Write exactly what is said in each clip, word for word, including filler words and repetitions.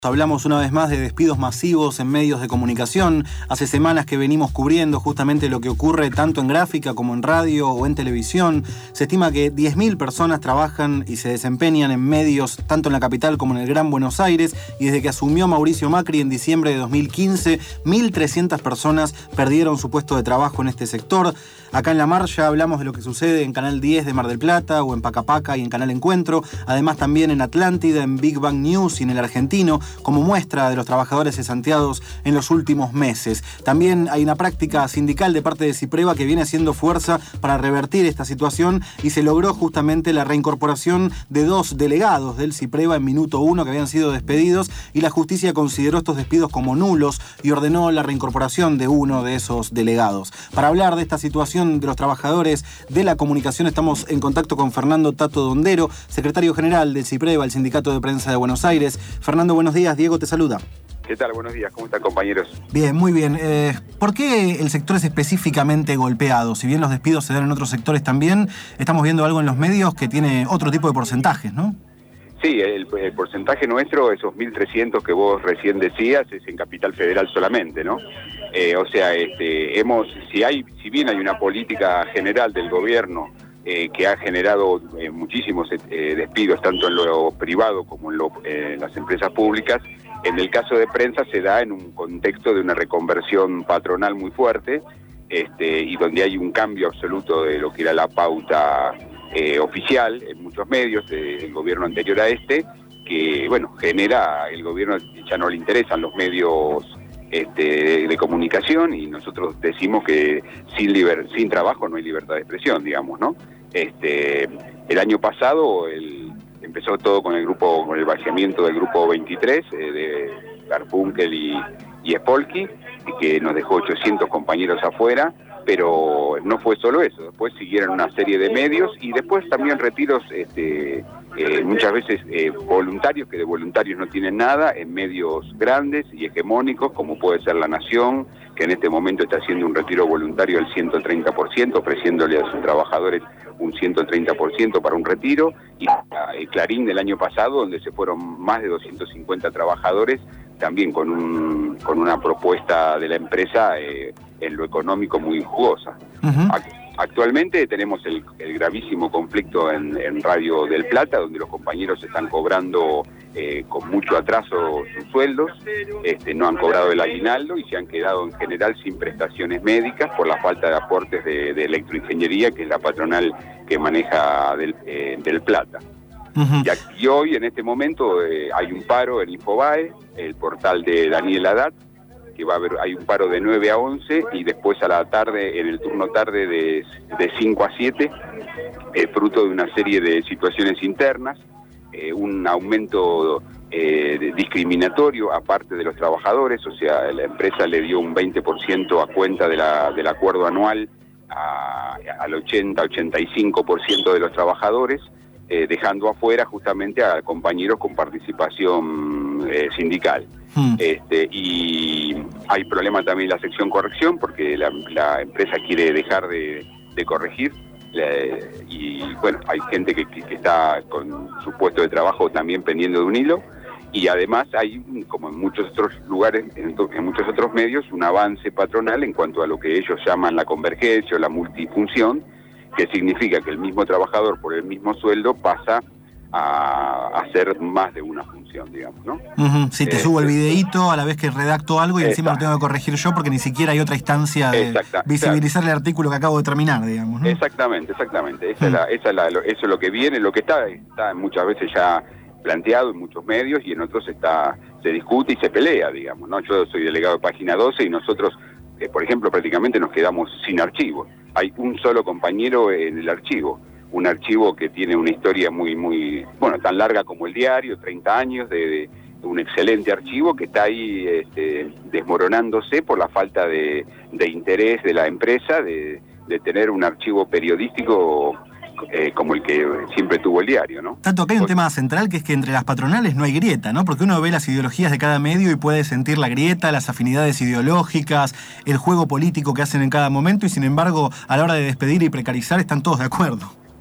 Hablamos una vez más de despidos masivos en medios de comunicación. Hace semanas que venimos cubriendo justamente lo que ocurre tanto en gráfica como en radio o en televisión. Se estima que diez mil personas trabajan y se desempeñan en medios tanto en la capital como en el Gran Buenos Aires, y desde que asumió Mauricio Macri en diciembre de dos mil quince, mil trescientas personas perdieron su puesto de trabajo en este sector. Acá en La Marcha hablamos de lo que sucede en Canal diez de Mar del Plata o en Pacapaca y en Canal Encuentro, además también en Atlántida, en Big Bang News y en El Argentino, como muestra de los trabajadores cesanteados en los últimos meses. También hay una práctica sindical de parte de Cipreva que viene haciendo fuerza para revertir esta situación, y se logró justamente la reincorporación de dos delegados del Cipreva en minuto uno que habían sido despedidos, y la justicia consideró estos despidos como nulos y ordenó la reincorporación de uno de esos delegados. Para hablar de esta situación de los trabajadores de la comunicación estamos en contacto con Fernando Tato Dondero, secretario general del Cipreva, el Sindicato de Prensa de Buenos Aires. Fernando, buenos días. Diego te saluda. ¿Qué tal? Buenos días. ¿Cómo están, compañeros? Bien, muy bien. Eh, ¿Por qué el sector es específicamente golpeado? Si bien los despidos se dan en otros sectores también, estamos viendo algo en los medios que tiene otro tipo de porcentajes, ¿no? Sí, el, el porcentaje nuestro, esos mil trescientos que vos recién decías, es en Capital Federal solamente, ¿no? Eh, o sea, este, hemos, si hay, si bien hay una política general del gobierno eh, que ha generado eh, muchísimos eh, despidos, tanto en lo privado como en, lo, eh, en las empresas públicas, en el caso de prensa se da en un contexto de una reconversión patronal muy fuerte, este, y donde hay un cambio absoluto de lo que era la pauta Eh, oficial en muchos medios del eh, gobierno anterior a este, que bueno, genera, el gobierno ya no le interesan los medios este, de, de comunicación, y nosotros decimos que sin liber, sin trabajo no hay libertad de expresión, digamos, ¿no? Este, el año pasado el, empezó todo con el grupo, con el vaciamiento del grupo veintitrés, eh, de Garfunkel y, y Spolky, que nos dejó ochocientos compañeros afuera. Pero no fue solo eso, después siguieron una serie de medios y después también retiros este, eh, muchas veces eh, voluntarios, que de voluntarios no tienen nada, en medios grandes y hegemónicos como puede ser La Nación, que en este momento está haciendo un retiro voluntario del ciento treinta por ciento, ofreciéndole a sus trabajadores un ciento treinta por ciento para un retiro, y el Clarín del año pasado, donde se fueron más de doscientos cincuenta trabajadores, también con un con una propuesta de la empresa eh, en lo económico muy jugosa. Uh-huh. Actualmente tenemos el, el gravísimo conflicto en, en Radio del Plata, donde los compañeros están cobrando eh, con mucho atraso sus sueldos, este, no han cobrado el aguinaldo y se han quedado en general sin prestaciones médicas por la falta de aportes de, de electroingeniería, que es la patronal que maneja del, eh, del Plata. Uh-huh. Y aquí hoy, en este momento, eh, hay un paro en Infobae, el portal de Daniel Haddad, que va a haber, hay un paro de nueve a once, y después a la tarde, en el turno tarde de, de cinco a siete, eh, fruto de una serie de situaciones internas, eh, un aumento eh, discriminatorio a parte de los trabajadores, o sea, la empresa le dio un veinte por ciento a cuenta de la, del acuerdo anual a, al ochenta a ochenta y cinco por ciento de los trabajadores, Eh, dejando afuera justamente a compañeros con participación eh, sindical. Hmm. Este, y hay problema también en la sección corrección, porque la, la empresa quiere dejar de, de corregir, eh, y bueno, hay gente que, que, que está con su puesto de trabajo también pendiendo de un hilo, y además hay, como en muchos otros lugares, en, en muchos otros medios, un avance patronal en cuanto a lo que ellos llaman la convergencia o la multifunción, que significa que el mismo trabajador por el mismo sueldo pasa a hacer más de una función, digamos, ¿no? Uh-huh. Sí, te eh, subo el videíto a la vez que redacto algo y exacto. Encima lo tengo que corregir yo porque ni siquiera hay otra instancia de visibilizar el artículo que acabo de terminar, digamos, ¿no? Exactamente, exactamente. Esa uh-huh. es la, esa es la, eso es lo que viene, lo que está, está muchas veces ya planteado en muchos medios, y en otros está se discute y se pelea, digamos, ¿no? Yo soy delegado de Página doce y nosotros, eh, por ejemplo, prácticamente nos quedamos sin archivos. Hay un solo compañero en el archivo, un archivo que tiene una historia muy, muy, bueno, tan larga como el diario, treinta años de, de un excelente archivo que está ahí este, desmoronándose por la falta de, de interés de la empresa de, de tener un archivo periodístico eh, como el que siempre tuvo el diario, ¿no? Tanto acá hay un tema central, que es que entre las patronales no hay grieta, ¿no? Porque uno ve las ideologías de cada medio y puede sentir la grieta, las afinidades ideológicas, el juego político que hacen en cada momento, y sin embargo, a la hora de despedir y precarizar están todos de acuerdo.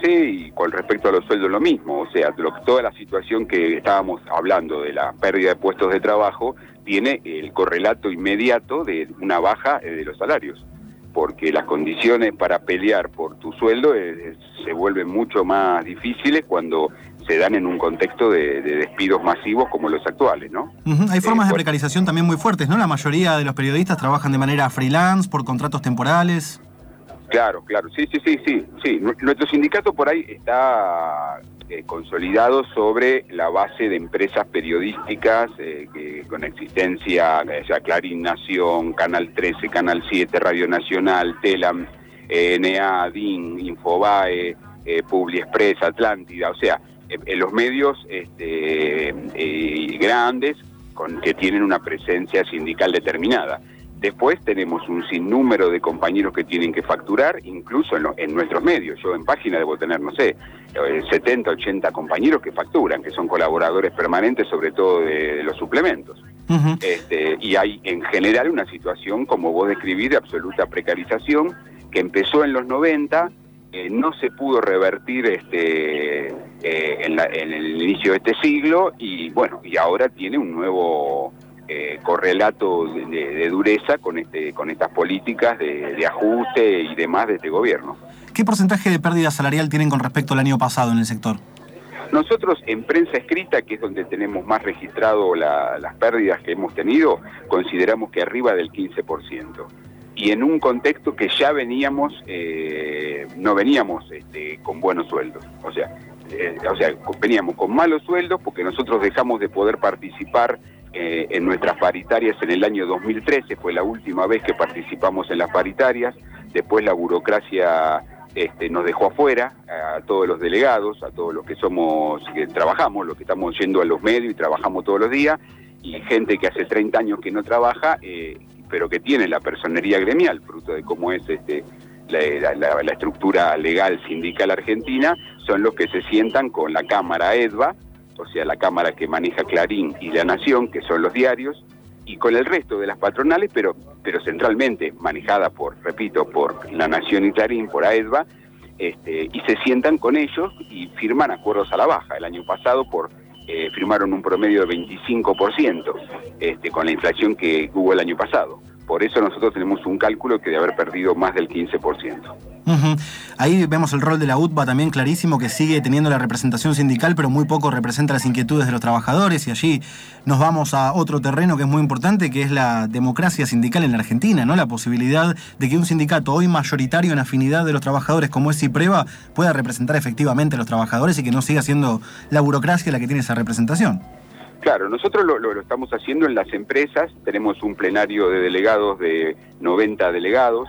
Sí, y con respecto a los sueldos lo mismo, o sea, lo, toda la situación que estábamos hablando de la pérdida de puestos de trabajo tiene el correlato inmediato de una baja de los salarios, porque las condiciones para pelear por tu sueldo eh, se vuelven mucho más difíciles cuando se dan en un contexto de, de despidos masivos como los actuales, ¿no? Uh-huh. Hay formas eh, de precarización también muy fuertes, ¿no? La mayoría de los periodistas trabajan de manera freelance, por contratos temporales. Claro, claro, sí, sí, sí, sí, sí. Nuestro sindicato por ahí está eh, consolidado sobre la base de empresas periodísticas eh, que, con existencia, o sea, Clarín, Nación, Canal trece, Canal siete, Radio Nacional, Telam, eh, N A, D I N, Infobae, eh, Publiexpress, Atlántida, o sea, eh, eh, los medios este, eh, grandes con que tienen una presencia sindical determinada. Después tenemos un sinnúmero de compañeros que tienen que facturar, incluso en, lo, en nuestros medios. Yo en página debo tener, no sé, setenta, ochenta compañeros que facturan, que son colaboradores permanentes, sobre todo de, de los suplementos. Uh-huh. Este, y hay en general una situación, como vos describís, de absoluta precarización, que empezó en los noventa, eh, no se pudo revertir este, eh, en, la, en el inicio de este siglo, y bueno, y ahora tiene un nuevo... Eh, correlato de, de, de dureza con este con estas políticas de, de ajuste y demás de este gobierno. ¿Qué porcentaje de pérdida salarial tienen con respecto al año pasado en el sector? Nosotros en prensa escrita, que es donde tenemos más registrado la, las pérdidas que hemos tenido, consideramos que arriba del quince por ciento. Y en un contexto que ya veníamos, eh, no veníamos este, con buenos sueldos. O sea, eh, o sea, veníamos con malos sueldos porque nosotros dejamos de poder participar Eh, en nuestras paritarias en el año dos mil trece, fue la última vez que participamos en las paritarias. Después la burocracia este, nos dejó afuera, a todos los delegados, a todos los que somos, que trabajamos, los que estamos yendo a los medios y trabajamos todos los días, y gente que hace treinta años que no trabaja, eh, pero que tiene la personería gremial, fruto de cómo es este la, la, la estructura legal sindical argentina, son los que se sientan con la Cámara EDVA, o sea, la Cámara que maneja Clarín y La Nación, que son los diarios, y con el resto de las patronales, pero pero centralmente manejada por, repito, por La Nación y Clarín, por AEDVA, este, y se sientan con ellos y firman acuerdos a la baja. El año pasado por eh, firmaron un promedio de veinticinco por ciento este, con la inflación que hubo el año pasado. Por eso nosotros tenemos un cálculo que de haber perdido más del quince por ciento. Uh-huh. Ahí vemos el rol de la U T B A también clarísimo, que sigue teniendo la representación sindical, pero muy poco representa las inquietudes de los trabajadores, y allí nos vamos a otro terreno que es muy importante, que es la democracia sindical en la Argentina, ¿no? La posibilidad de que un sindicato hoy mayoritario en afinidad de los trabajadores como es CIPREVA pueda representar efectivamente a los trabajadores y que no siga siendo la burocracia la que tiene esa representación. Claro, nosotros lo, lo, lo estamos haciendo en las empresas, tenemos un plenario de delegados de noventa delegados,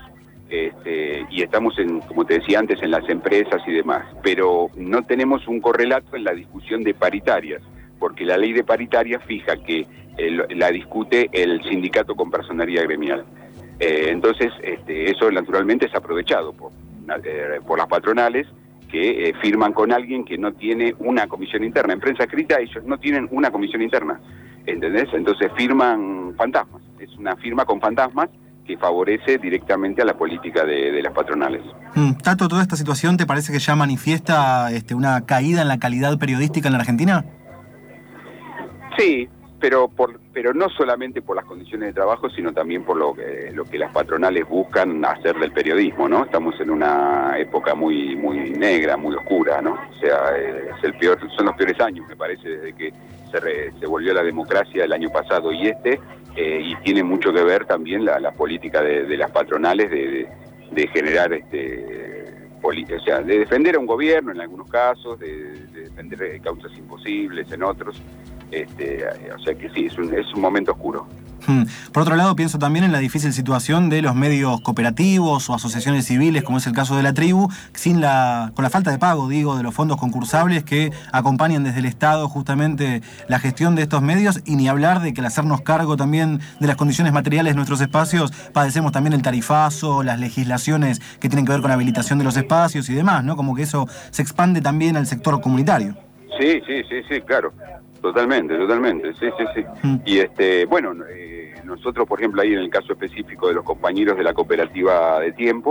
este, y estamos, en, como te decía antes, en las empresas y demás, pero no tenemos un correlato en la discusión de paritarias, porque la ley de paritarias fija que el, la discute el sindicato con personería gremial. Eh, entonces, este, eso naturalmente es aprovechado por, eh, por las patronales, que eh, firman con alguien que no tiene una comisión interna. En prensa escrita ellos no tienen una comisión interna, ¿entendés? Entonces firman fantasmas. Es una firma con fantasmas que favorece directamente a la política de, de las patronales. Mm, Tato, ¿toda esta situación te parece que ya manifiesta este, una caída en la calidad periodística en la Argentina? Sí, pero por, pero no solamente por las condiciones de trabajo, sino también por lo que, lo que las patronales buscan hacer del periodismo, ¿no? Estamos en una época muy muy negra, muy oscura, ¿no? O sea, es el peor, son los peores años, me parece, desde que se, re, se volvió la democracia el año pasado y este, eh, y tiene mucho que ver también la, la política de, de las patronales de, de, de generar este o sea, de defender a un gobierno en algunos casos, de, de defender causas imposibles en otros. Este, o sea que sí, es un, es un momento oscuro. Hmm. Por otro lado, pienso también en la difícil situación de los medios cooperativos o asociaciones civiles, como es el caso de La Tribu, sin la, con la falta de pago, digo, de los fondos concursables que acompañan desde el Estado justamente la gestión de estos medios, y ni hablar de que al hacernos cargo también de las condiciones materiales de nuestros espacios, padecemos también el tarifazo, las legislaciones que tienen que ver con la habilitación de los espacios y demás, ¿no? Como que eso se expande también al sector comunitario. Sí, sí, sí, sí, claro. Totalmente, totalmente, sí, sí, sí. Mm. Y este, bueno, eh, nosotros, por ejemplo, ahí en el caso específico de los compañeros de la cooperativa de tiempo,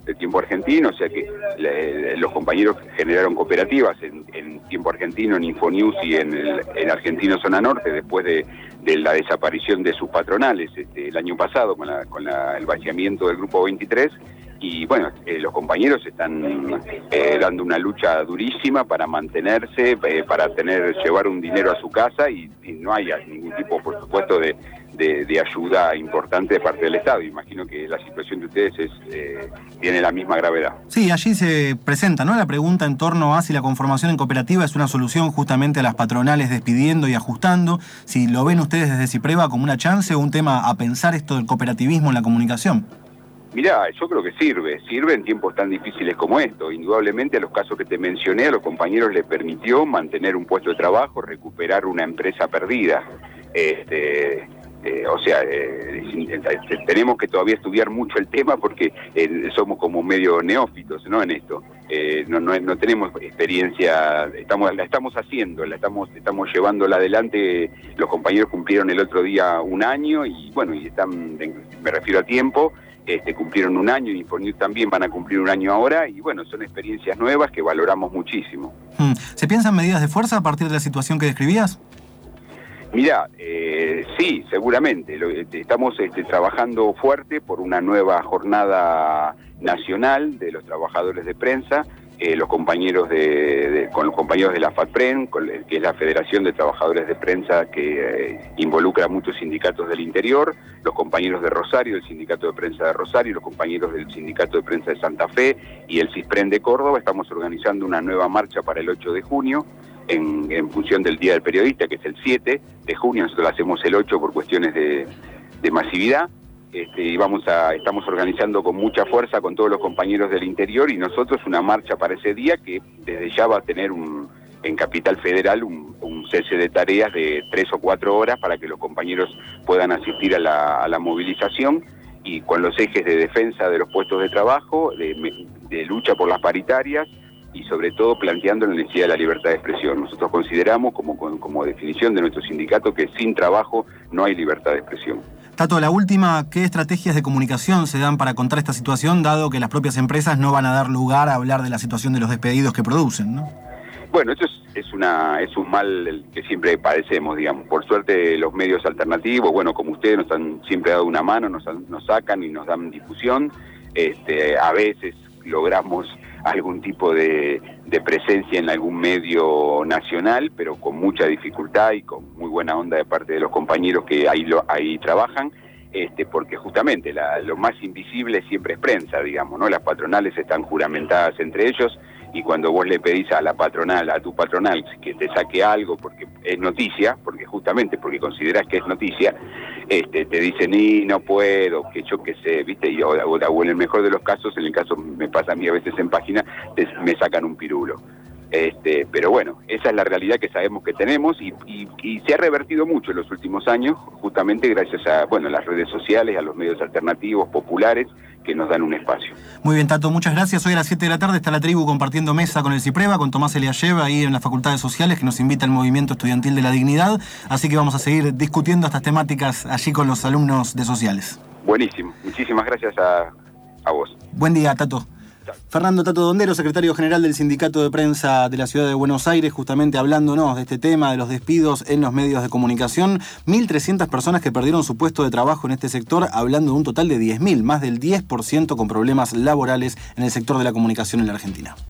de Tiempo Argentino, o sea que le, los compañeros generaron cooperativas en, en Tiempo Argentino, en Infonews y en, el, en Argentino Zona Norte, después de, de la desaparición de sus patronales este, el año pasado con, la, con la, el vaciamiento del Grupo veintitrés. Y bueno, eh, los compañeros están eh, dando una lucha durísima para mantenerse, eh, para tener llevar un dinero a su casa y, y no hay ningún tipo, por supuesto, de, de, de ayuda importante de parte del Estado. Imagino que la situación de ustedes es, eh, tiene la misma gravedad. Sí, allí se presenta, ¿no?, la pregunta en torno a si la conformación en cooperativa es una solución justamente a las patronales despidiendo y ajustando. Si lo ven ustedes desde Cipreva como una chance o un tema a pensar esto del cooperativismo en la comunicación. Mirá, yo creo que sirve, sirve en tiempos tan difíciles como esto. Indudablemente a los casos que te mencioné, a los compañeros les permitió mantener un puesto de trabajo, recuperar una empresa perdida. Este, eh, o sea, eh, tenemos que todavía estudiar mucho el tema porque eh, somos como medio neófitos, ¿no?, en esto. Eh, no, no, no tenemos experiencia, estamos, la estamos haciendo, la estamos, estamos llevándola adelante. Los compañeros cumplieron el otro día un año y bueno, y están, me refiero a tiempo. Este, cumplieron un año y Infonews también van a cumplir un año ahora y bueno, son experiencias nuevas que valoramos muchísimo. ¿Se piensan medidas de fuerza a partir de la situación que describías? Mira, eh, sí, seguramente. Lo, este, estamos este, trabajando fuerte por una nueva jornada nacional de los trabajadores de prensa. Eh, los compañeros de, de, con los compañeros de la FATPREN, con, que es la Federación de Trabajadores de Prensa que eh, involucra a muchos sindicatos del interior, los compañeros de Rosario, del Sindicato de Prensa de Rosario, los compañeros del Sindicato de Prensa de Santa Fe y el CISPREN de Córdoba. Estamos organizando una nueva marcha para el ocho de junio, en, en función del Día del Periodista, que es el siete de junio, nosotros lo hacemos el ocho por cuestiones de, de masividad. Este, y vamos a, estamos organizando con mucha fuerza con todos los compañeros del interior y nosotros una marcha para ese día que desde ya va a tener un, en Capital Federal un, un cese de tareas de tres o cuatro horas para que los compañeros puedan asistir a la, a la movilización y con los ejes de defensa de los puestos de trabajo, de, de lucha por las paritarias y sobre todo planteando la necesidad de la libertad de expresión. Nosotros consideramos como, como definición de nuestro sindicato que sin trabajo no hay libertad de expresión. Tato, la última, ¿qué estrategias de comunicación se dan para contar esta situación, dado que las propias empresas no van a dar lugar a hablar de la situación de los despedidos que producen, ¿no? Bueno, esto es, es, una, es un mal que siempre padecemos, digamos. Por suerte los medios alternativos, bueno, como ustedes nos han siempre dado una mano, nos, nos sacan y nos dan difusión. Este, a veces logramos algún tipo de, de presencia en algún medio nacional, pero con mucha dificultad y con muy buena onda de parte de los compañeros que ahí, lo, ahí trabajan, este, porque justamente la, lo más invisible siempre es prensa, digamos, ¿no? Las patronales están juramentadas entre ellos y cuando vos le pedís a la patronal, a tu patronal, que te saque algo porque es noticia, porque justamente porque considerás que es noticia, este, te dicen, y no puedo, que yo qué sé, ¿viste? Y, o, o en el mejor de los casos, en el caso me pasa a mí a veces en página, te, me sacan un pirulo. Este, pero bueno, esa es la realidad que sabemos que tenemos y, y, y se ha revertido mucho en los últimos años, justamente gracias a bueno, las redes sociales, a los medios alternativos, populares, que nos dan un espacio. Muy bien, Tato, muchas gracias. Hoy a las siete de la tarde está la tribu compartiendo mesa con el Cipreva, con Tomás Eliashev, ahí en las Facultades Sociales, que nos invita al Movimiento Estudiantil de la Dignidad. Así que vamos a seguir discutiendo estas temáticas allí con los alumnos de Sociales. Buenísimo. Muchísimas gracias a, a vos. Buen día, Tato. Fernando Tato Dondero, secretario general del Sindicato de Prensa de la Ciudad de Buenos Aires, justamente hablándonos de este tema de los despidos en los medios de comunicación. mil trescientas personas que perdieron su puesto de trabajo en este sector, hablando de un total de diez mil, más del diez por ciento con problemas laborales en el sector de la comunicación en la Argentina.